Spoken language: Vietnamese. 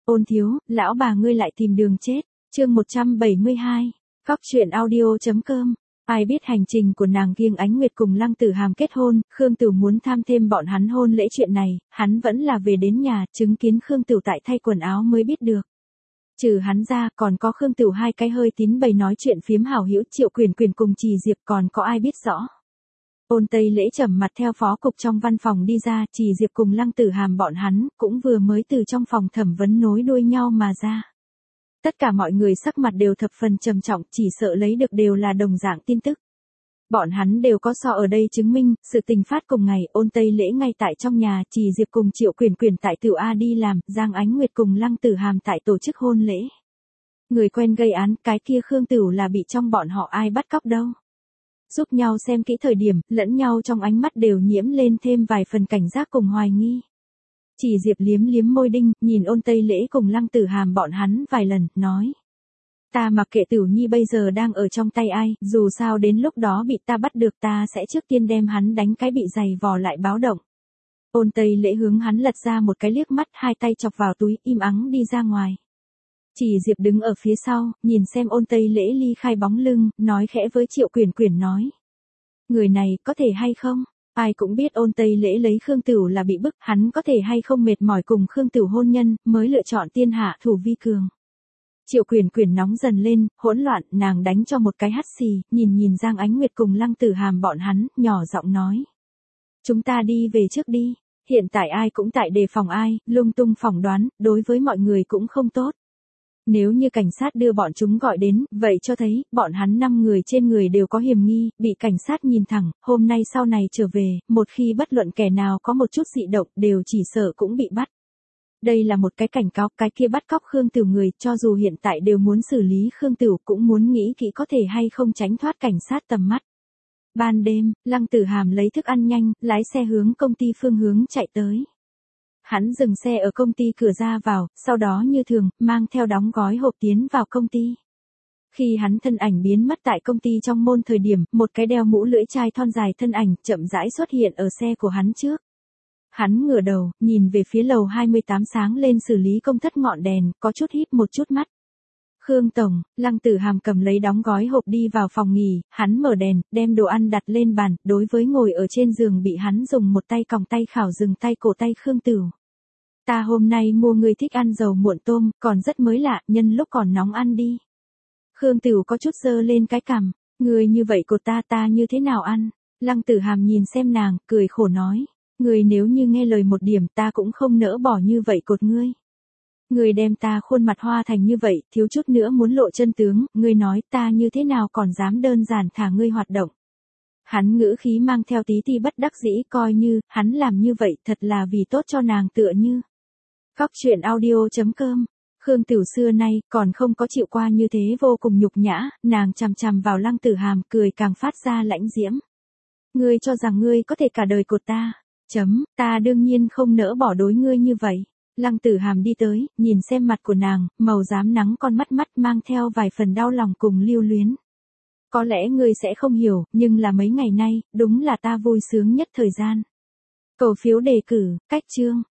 Ôn thiếu, lão bà ngươi lại tìm đường chết. Chương 172. Cóc truyện audio.com. Ai biết hành trình của nàng Kiêng Ánh Nguyệt cùng Lăng Tử Hàm kết hôn, Khương Tửu muốn tham thêm bọn hắn hôn lễ chuyện này, hắn vẫn là về đến nhà, chứng kiến Khương Tửu tại thay quần áo mới biết được. Trừ hắn ra, còn có Khương Tửu hai cái hơi tín bày nói chuyện phiếm hảo hữu Triệu Quyền Quyền cùng Trì Diệp, còn có ai biết rõ. Ôn Tây Lễ trầm mặt theo phó cục trong văn phòng đi ra, Trì Diệp cùng Lăng Tử Hàm bọn hắn, cũng vừa mới từ trong phòng thẩm vấn nối đuôi nhau mà ra. Tất cả mọi người sắc mặt đều thập phần trầm trọng, chỉ sợ lấy được đều là đồng dạng tin tức. Bọn hắn đều có so ở đây chứng minh, sự tình phát cùng ngày, Ôn Tây Lễ ngay tại trong nhà, Trì Diệp cùng Triệu Quyền Quyền tại Tiểu A đi làm, Giang Ánh Nguyệt cùng Lăng Tử Hàm tại tổ chức hôn lễ. Người quen gây án, cái kia Khương Tửu là bị trong bọn họ ai bắt cóc đâu. Giúp nhau xem kỹ thời điểm, lẫn nhau trong ánh mắt đều nhiễm lên thêm vài phần cảnh giác cùng hoài nghi. Trì Diệp liếm liếm môi đinh, nhìn Ôn Tây Lễ cùng Lăng Tử Hàm bọn hắn vài lần, nói. Ta mặc kệ Tửu Nhi bây giờ đang ở trong tay ai, dù sao đến lúc đó bị ta bắt được ta sẽ trước tiên đem hắn đánh cái bị giày vò lại báo động. Ôn Tây Lễ hướng hắn lật ra một cái liếc mắt, hai tay chọc vào túi, im ắng đi ra ngoài. Trì Diệp đứng ở phía sau, nhìn xem Ôn Tây Lễ ly khai bóng lưng, nói khẽ với Triệu Quyền Quyền nói. Người này, có thể hay không? Ai cũng biết Ôn Tây Lễ lấy Khương Tửu là bị bức, hắn có thể hay không mệt mỏi cùng Khương Tửu hôn nhân, mới lựa chọn tiên hạ thủ vi cường. Triệu Quyền Quyền nóng dần lên, hỗn loạn, nàng đánh cho một cái hắt xì, nhìn Giang Ánh Nguyệt cùng Lăng Tử Hàm bọn hắn, nhỏ giọng nói. Chúng ta đi về trước đi, hiện tại ai cũng tại đề phòng ai, lung tung phỏng đoán, đối với mọi người cũng không tốt. Nếu như cảnh sát đưa bọn chúng gọi đến, vậy cho thấy, bọn hắn 5 người trên người đều có hiểm nghi, bị cảnh sát nhìn thẳng, hôm nay sau này trở về, một khi bất luận kẻ nào có một chút dị động, đều chỉ sợ cũng bị bắt. Đây là một cái cảnh cáo, cái kia bắt cóc Khương Tửu người, cho dù hiện tại đều muốn xử lý Khương Tửu, cũng muốn nghĩ kỹ có thể hay không tránh thoát cảnh sát tầm mắt. Ban đêm, Lăng Tử Hàm lấy thức ăn nhanh, lái xe hướng công ty phương hướng chạy tới. Hắn dừng xe ở công ty cửa ra vào, sau đó như thường, mang theo đóng gói hộp tiến vào công ty. Khi hắn thân ảnh biến mất tại công ty trong môn thời điểm, một cái đeo mũ lưỡi chai thon dài thân ảnh chậm rãi xuất hiện ở xe của hắn trước. Hắn ngửa đầu, nhìn về phía lầu 28 sáng lên xử lý công thất ngọn đèn, có chút híp một chút mắt. Khương Tổng, Lăng Tử Hàm cầm lấy đóng gói hộp đi vào phòng nghỉ, hắn mở đèn, đem đồ ăn đặt lên bàn, đối với ngồi ở trên giường bị hắn dùng một tay còng tay khảo dừng tay cổ tay Khương Tửu. Ta hôm nay mua người thích ăn dầu muộn tôm, còn rất mới lạ, nhân lúc còn nóng ăn đi. Khương Tửu có chút giơ lên cái cằm, người như vậy cột ta như thế nào ăn? Lăng Tử Hàm nhìn xem nàng, cười khổ nói, người nếu như nghe lời một điểm ta cũng không nỡ bỏ như vậy cột ngươi. Người đem ta khuôn mặt hoa thành như vậy, thiếu chút nữa muốn lộ chân tướng, ngươi nói ta như thế nào còn dám đơn giản thả ngươi hoạt động. Hắn ngữ khí mang theo tí ti bất đắc dĩ, coi như, hắn làm như vậy thật là vì tốt cho nàng tựa như. Cóc truyện audio.com. Khương Tửu xưa nay, còn không có chịu qua như thế vô cùng nhục nhã, nàng chằm chằm vào Lăng Tử Hàm, cười càng phát ra lãnh diễm. Ngươi cho rằng ngươi có thể cả đời cột ta. Ta đương nhiên không nỡ bỏ đối ngươi như vậy. Lăng Tử Hàm đi tới, nhìn xem mặt của nàng, màu rám nắng con mắt mang theo vài phần đau lòng cùng lưu luyến. Có lẽ ngươi sẽ không hiểu, nhưng là mấy ngày nay, đúng là ta vui sướng nhất thời gian. Cầu phiếu đề cử, cách chương.